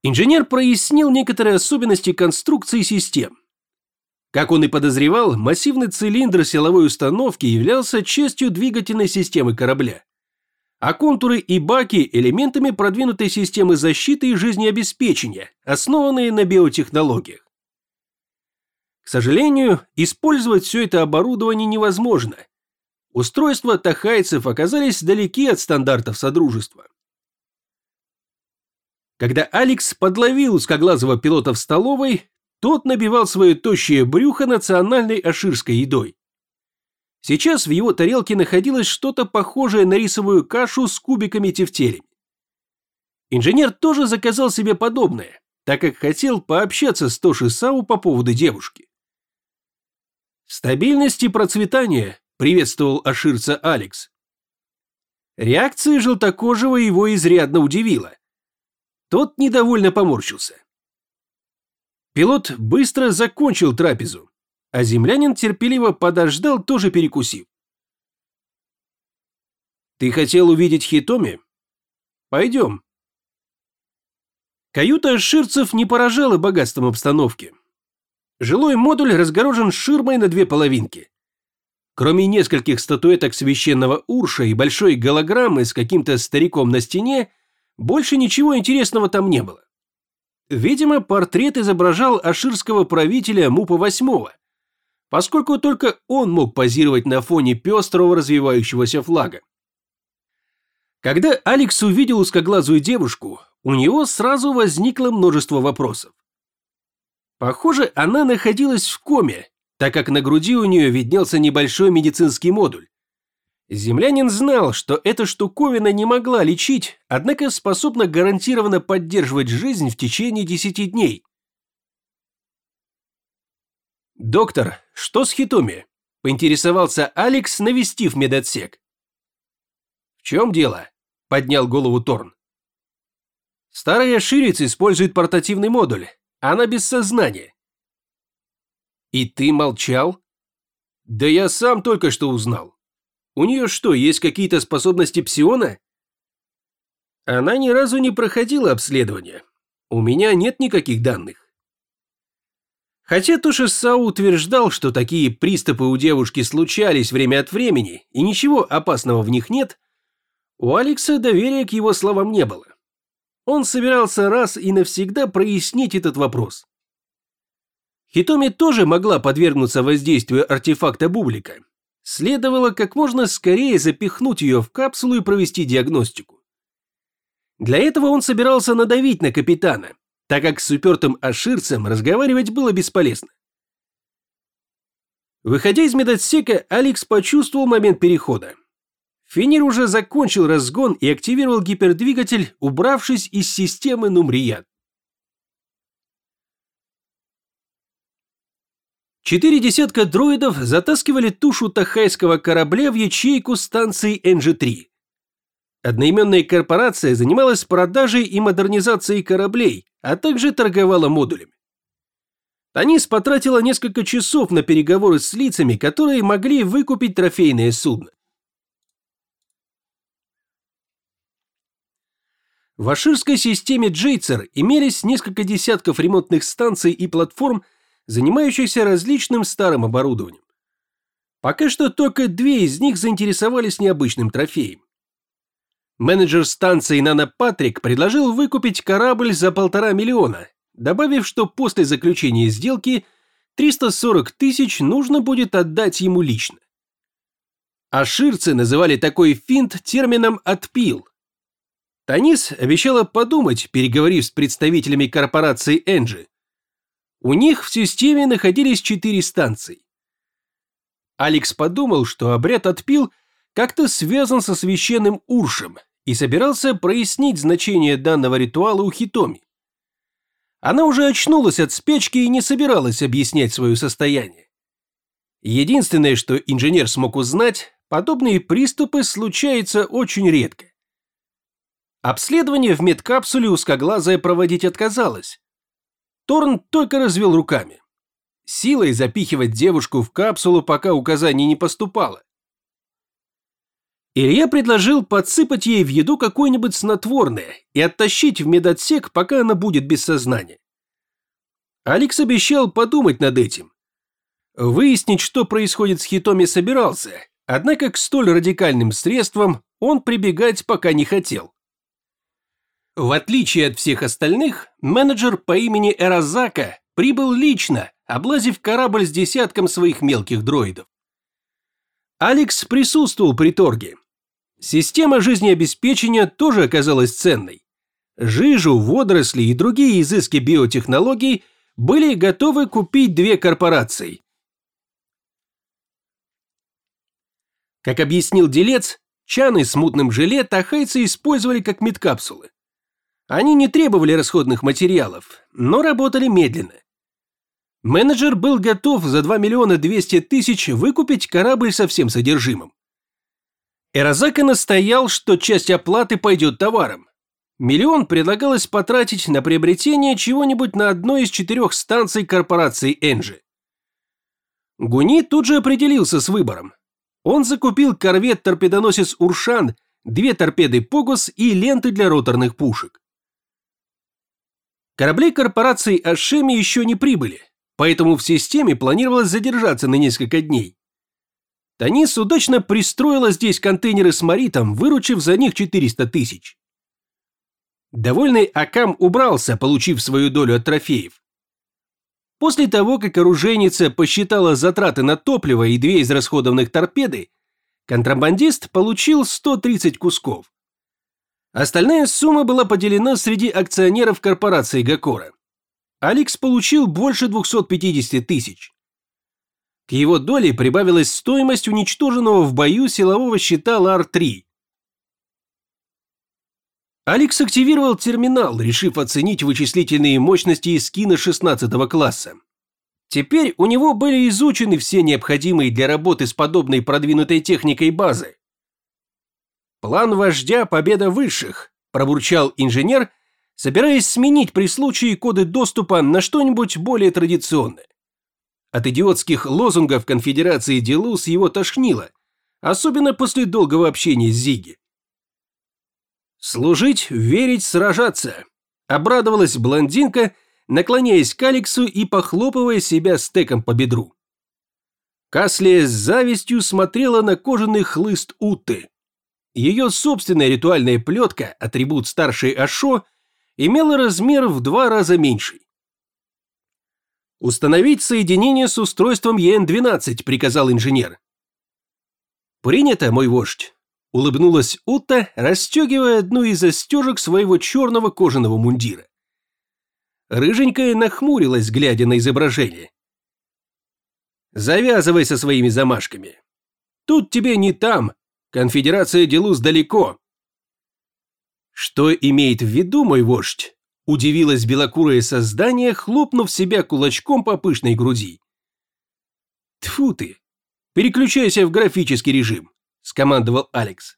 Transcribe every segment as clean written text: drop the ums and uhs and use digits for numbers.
Инженер прояснил некоторые особенности конструкции систем. Как он и подозревал, массивный цилиндр силовой установки являлся частью двигательной системы корабля, а контуры и баки – элементами продвинутой системы защиты и жизнеобеспечения, основанные на биотехнологиях. К сожалению, использовать все это оборудование невозможно. Устройства тахайцев оказались далеки от стандартов Содружества. Когда Алекс подловил узкоглазого пилота в столовой, тот набивал свое тощее брюхо национальной аширской едой. Сейчас в его тарелке находилось что-то похожее на рисовую кашу с кубиками тефтелей. Инженер тоже заказал себе подобное, так как хотел пообщаться с Тоши Сау по поводу девушки. «Стабильность и процветание», — приветствовал аширца Алекс. Реакция желтокожего его изрядно удивила. Тот недовольно поморщился. Пилот быстро закончил трапезу, а землянин терпеливо подождал, тоже перекусив. «Ты хотел увидеть Хитоми? Пойдем». Каюта аширцев не поражала богатством обстановки. Жилой модуль разгорожен ширмой на две половинки. Кроме нескольких статуэток священного Урша и большой голограммы с каким-то стариком на стене, больше ничего интересного там не было. Видимо, портрет изображал аширского правителя Мупа VIII, поскольку только он мог позировать на фоне пестрого развивающегося флага. Когда Алекс увидел узкоглазую девушку, у него сразу возникло множество вопросов. Похоже, она находилась в коме, так как на груди у нее виднелся небольшой медицинский модуль. Землянин знал, что эта штуковина не могла лечить, однако способна гарантированно поддерживать жизнь в течение 10 дней. «Доктор, что с Хитоми?» – поинтересовался Алекс, навестив медотсек. «В чем дело?» – поднял голову Торн. «Старый аширец использует портативный модуль. Она без сознания». «И ты молчал?» «Да я сам только что узнал. У нее что, есть какие-то способности псиона?» «Она ни разу не проходила обследование. У меня нет никаких данных». Хотя Тоши Сау утверждал, что такие приступы у девушки случались время от времени, и ничего опасного в них нет, у Алекса доверия к его словам не было. Он собирался раз и навсегда прояснить этот вопрос. Хитоми тоже могла подвергнуться воздействию артефакта Бублика. Следовало как можно скорее запихнуть ее в капсулу и провести диагностику. Для этого он собирался надавить на капитана, так как с упертым аширцем разговаривать было бесполезно. Выходя из медотсека, Алекс почувствовал момент перехода. Фенир уже закончил разгон и активировал гипердвигатель, убравшись из системы Нумрияд. 4 десятка дроидов затаскивали тушу тахайского корабля в ячейку станции NG-3. Одноименная корпорация занималась продажей и модернизацией кораблей, а также торговала модулями. Танис потратила несколько часов на переговоры с лицами, которые могли выкупить трофейное судно. В аширской системе Джейцер имелись несколько десятков ремонтных станций и платформ, занимающихся различным старым оборудованием. Пока что только 2 из них заинтересовались необычным трофеем. Менеджер станции Нано Патрик предложил выкупить корабль за 1,5 миллиона, добавив, что после заключения сделки 340 тысяч нужно будет отдать ему лично. Аширцы называли такой финт термином «отпил». Танис обещала подумать, переговорив с представителями корпорации Энджи. У них в системе находились 4 станции. Алекс подумал, что обряд «отпил» как-то связан со священным Уршем и собирался прояснить значение данного ритуала у Хитоми. Она уже очнулась от спячки и не собиралась объяснять свое состояние. Единственное, что инженер смог узнать, подобные приступы случаются очень редко. Обследование в медкапсуле узкоглазая проводить отказалась. Торн только развел руками. Силой запихивать девушку в капсулу, пока указаний не поступало. Илья предложил подсыпать ей в еду какое-нибудь снотворное и оттащить в медотсек, пока она будет без сознания. Алекс обещал подумать над этим. Выяснить, что происходит с Хитоми, собирался, однако к столь радикальным средствам он прибегать пока не хотел. В отличие от всех остальных, менеджер по имени Эразака прибыл лично, облазив корабль с десятком своих мелких дроидов. Алекс присутствовал при торге. Система жизнеобеспечения тоже оказалась ценной. Жижу, водоросли и другие изыски биотехнологий были готовы купить две корпорации. Как объяснил делец, чаны с мутным желе тахайцы использовали как медкапсулы. Они не требовали расходных материалов, но работали медленно. Менеджер был готов за 2 200 000 выкупить корабль со всем содержимым. Эразака настоял, что часть оплаты пойдет товарам. 1 000 000 предлагалось потратить на приобретение чего-нибудь на одной из 4 станций корпорации Энджи. Гуни тут же определился с выбором. Он закупил корвет-торпедоносец Уршан, 2 торпеды Погос и ленты для роторных пушек. Корабли корпорации Ашеми еще не прибыли, поэтому в системе планировалось задержаться на несколько дней. Танис удачно пристроила здесь контейнеры с маритом, выручив за них 400 000. Довольный Акам убрался, получив свою долю от трофеев. После того, как оружейница посчитала затраты на топливо и 2 израсходованных торпеды, контрабандист получил 130 кусков. Остальная сумма была поделена среди акционеров корпорации Гакора. Алекс получил больше 250 000. К его доле прибавилась стоимость уничтоженного в бою силового щита Лар-3. Алекс активировал терминал, решив оценить вычислительные мощности эскина 16 класса. Теперь у него были изучены все необходимые для работы с подобной продвинутой техникой базы. «План вождя – победа высших», – пробурчал инженер, собираясь сменить при случае коды доступа на что-нибудь более традиционное. От идиотских лозунгов конфедерации Делус его тошнило, особенно после долгого общения с Зиги. «Служить, верить, сражаться», – обрадовалась блондинка, наклоняясь к Алексу и похлопывая себя стеком по бедру. Каслия с завистью смотрела на кожаный хлыст Утты. Ее собственная ритуальная плетка, атрибут старшей Ашо, имела размер в 2 раза меньший. «Установить соединение с устройством ЕН-12», – приказал инженер. «Принято, мой вождь», – улыбнулась Утта, расстегивая одну из застежек своего черного кожаного мундира. Рыженькая нахмурилась, глядя на изображение. «Завязывай со своими замашками. Тут тебе не там. Конфедерация Делус далеко». «Что имеет в виду мой вождь?» – удивилось белокурое создание, хлопнув себя кулачком по пышной груди. «Тьфу ты! Переключайся в графический режим», – скомандовал Алекс.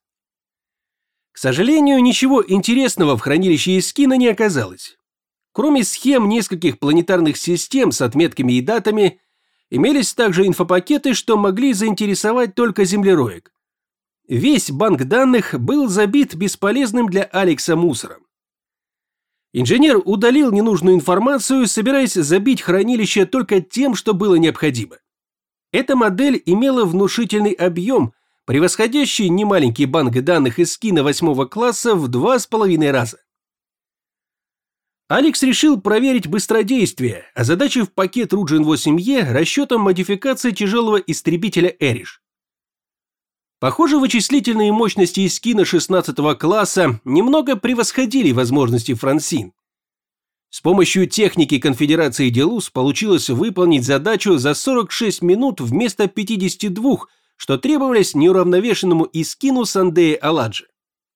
К сожалению, ничего интересного в хранилище эскина не оказалось. Кроме схем нескольких планетарных систем с отметками и датами, имелись также инфопакеты, что могли заинтересовать только землероек. Весь банк данных был забит бесполезным для Алекса мусором. Инженер удалил ненужную информацию, собираясь забить хранилище только тем, что было необходимо. Эта модель имела внушительный объем, превосходящий немаленький банк данных эскина 8 класса в 2,5 раза. Алекс решил проверить быстродействие, озадачив пакет Руджин 8E расчетом модификации тяжелого истребителя Эриш. Похоже, вычислительные мощности эскина 16 класса немного превосходили возможности Франсин. С помощью техники конфедерации Делус получилось выполнить задачу за 46 минут вместо 52, что требовалось неуравновешенному эскину Сандея Аладжи.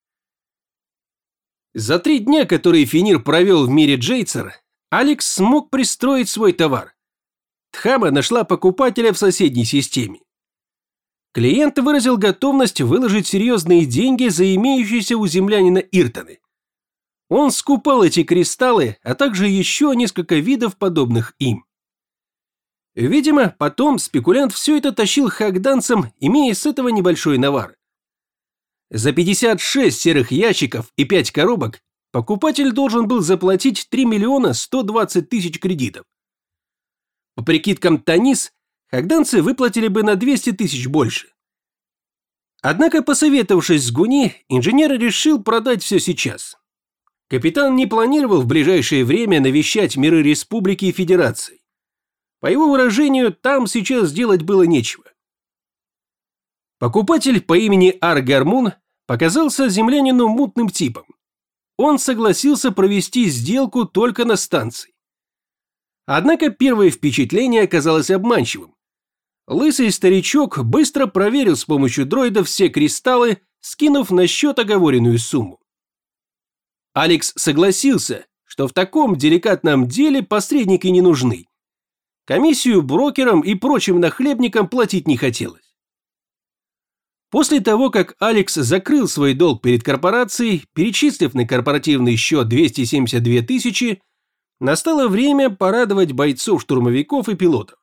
За 3 дня, которые Фенир провел в мире Джейцер, Алекс смог пристроить свой товар. Тхама нашла покупателя в соседней системе. Клиент выразил готовность выложить серьезные деньги за имеющиеся у землянина Иртоны. Он скупал эти кристаллы, а также еще несколько видов, подобных им. Видимо, потом спекулянт все это тащил хагданцам, имея с этого небольшой навар. За 56 серых ящиков и 5 коробок покупатель должен был заплатить 3 миллиона 120 тысяч кредитов. По прикидкам Танис, хагданцы выплатили бы на 200 тысяч больше. Однако, посоветовавшись с Гуни, инженер решил продать все сейчас. Капитан не планировал в ближайшее время навещать миры республики и федерации. По его выражению, там сейчас делать было нечего. Покупатель по имени Ар-Гармун показался землянину мутным типом. Он согласился провести сделку только на станции. Однако первое впечатление оказалось обманчивым. Лысый старичок быстро проверил с помощью дроида все кристаллы, скинув на счет оговоренную сумму. Алекс согласился, что в таком деликатном деле посредники не нужны. Комиссию брокерам и прочим нахлебникам платить не хотелось. После того, как Алекс закрыл свой долг перед корпорацией, перечислив на корпоративный счет 272 тысячи, настало время порадовать бойцов-штурмовиков и пилотов.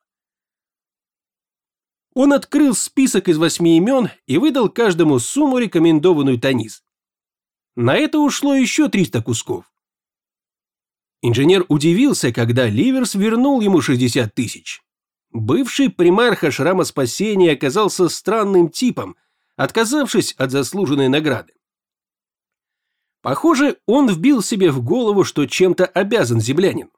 Он открыл список из 8 имен и выдал каждому сумму, рекомендованную Танис. На это ушло еще 300 кусков. Инженер удивился, когда Ливерс вернул ему 60 тысяч. Бывший примарх Ашрама Спасения оказался странным типом, отказавшись от заслуженной награды. Похоже, он вбил себе в голову, что чем-то обязан землянину.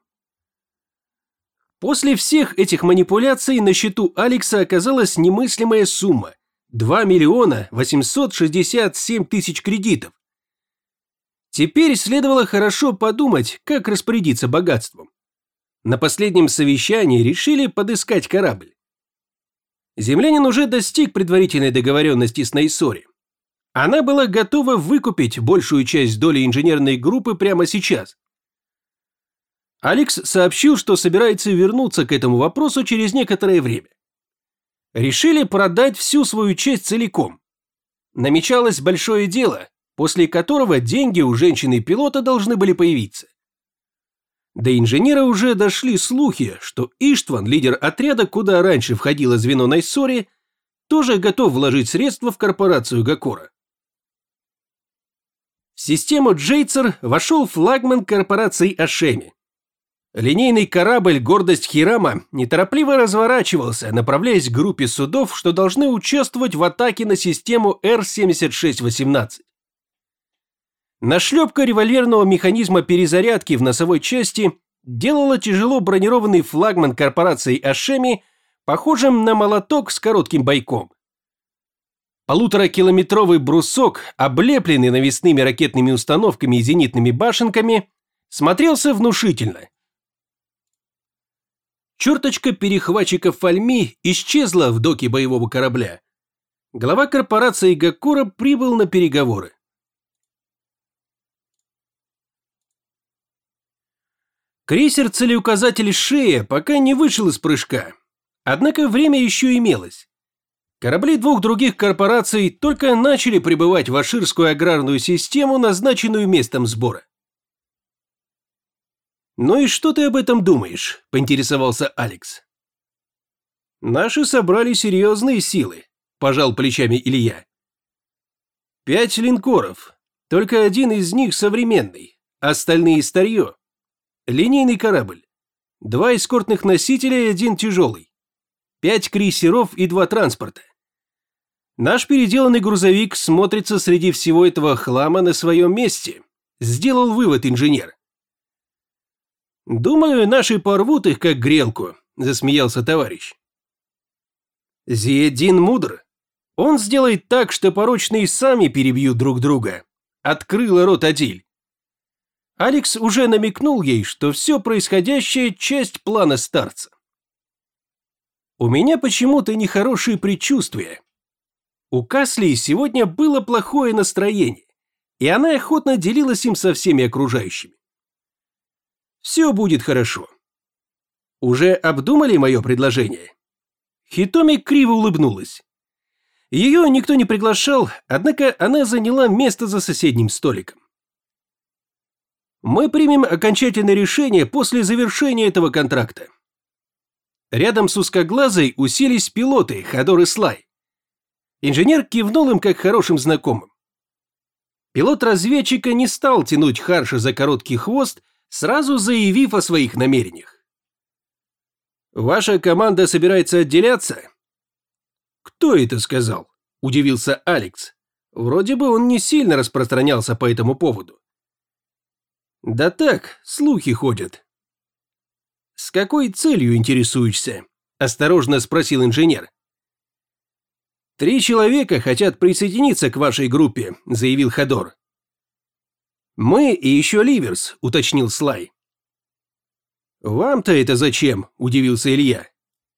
После всех этих манипуляций на счету Алекса оказалась немыслимая сумма – 2 миллиона 867 тысяч кредитов. Теперь следовало хорошо подумать, как распорядиться богатством. На последнем совещании решили подыскать корабль. Землянин уже достиг предварительной договоренности с Найсори. Она была готова выкупить большую часть доли инженерной группы прямо сейчас. Алекс сообщил, что собирается вернуться к этому вопросу через некоторое время. Решили продать всю свою часть целиком. Намечалось большое дело, после которого деньги у женщины-пилота должны были появиться. До инженера уже дошли слухи, что Иштван, лидер отряда, куда раньше входило звено Найсори, тоже готов вложить средства в корпорацию Гакора. В систему Джейцер вошел флагман корпорации Ашеми. Линейный корабль «Гордость Хирама» неторопливо разворачивался, направляясь к группе судов, что должны участвовать в атаке на систему Р-7618. Нашлепка револьверного механизма перезарядки в носовой части делала тяжело бронированный флагман корпорации Ашеми похожим на молоток с коротким бойком. 1,5-километровый брусок, облепленный навесными ракетными установками и зенитными башенками, смотрелся внушительно. Черточка перехватчика Фальми исчезла в доке боевого корабля. Глава корпорации Гакора прибыл на переговоры. Крейсер-целеуказатель Шея пока не вышел из прыжка, однако время еще имелось. Корабли двух других корпораций только начали прибывать в Аширскую аграрную систему, назначенную местом сбора. «Ну и что ты об этом думаешь?» – поинтересовался Алекс. «Наши собрали серьезные силы», – пожал плечами Илья. 5 линкоров, только один из них современный, остальные старье. Линейный корабль, 2 эскортных носителя и 1 тяжелый, 5 крейсеров и 2 транспорта. Наш переделанный грузовик смотрится среди всего этого хлама на своем месте, сделал вывод инженер. «Думаю, наши порвут их как грелку», – засмеялся товарищ. Зиеддин мудр. Он сделает так, что порочные сами перебьют друг друга. Открыла рот Адиль. Алекс уже намекнул ей, что все происходящее – часть плана старца. У меня почему-то нехорошие предчувствия. У Каслии сегодня было плохое настроение, и она охотно делилась им со всеми окружающими. Все будет хорошо. Уже обдумали мое предложение? Хитоми криво улыбнулась. Ее никто не приглашал, однако она заняла место за соседним столиком. Мы примем окончательное решение после завершения этого контракта. Рядом с узкоглазой уселись пилоты Ходор и Слай. Инженер кивнул им как хорошим знакомым. Пилот разведчика не стал тянуть Харша за короткий хвост, сразу заявив о своих намерениях. «Ваша команда собирается отделяться?» «Кто это сказал?» – удивился Алекс. Вроде бы он не сильно распространялся по этому поводу. «Да так, слухи ходят». «С какой целью интересуешься?» – осторожно спросил инженер. 3 человека хотят присоединиться к вашей группе», – заявил Ходор. «Мы и еще Ливерс», – уточнил Слай. «Вам-то это зачем?» – удивился Илья.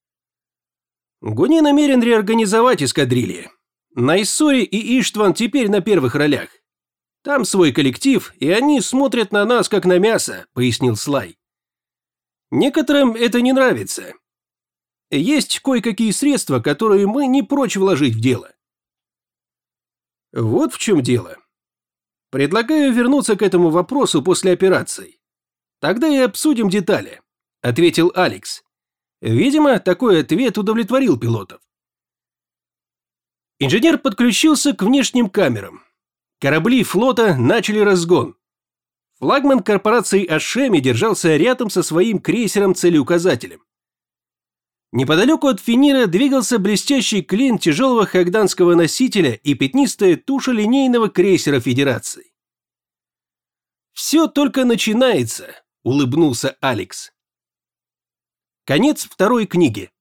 «Гуни намерен реорганизовать эскадрильи. Найссори и Иштван теперь на первых ролях. Там свой коллектив, и они смотрят на нас, как на мясо», – пояснил Слай. «Некоторым это не нравится. Есть кое-какие средства, которые мы не прочь вложить в дело». «Вот в чем дело. Предлагаю вернуться к этому вопросу после операции. Тогда и обсудим детали», – ответил Алекс. Видимо, такой ответ удовлетворил пилотов. Инженер подключился к внешним камерам. Корабли флота начали разгон. Флагман корпорации Ашеми держался рядом со своим крейсером-целеуказателем. Неподалеку от Финира двигался блестящий клин тяжелого хагданского носителя и пятнистая туша линейного крейсера Федерации. «Все только начинается», – улыбнулся Алекс. Конец 2 книги.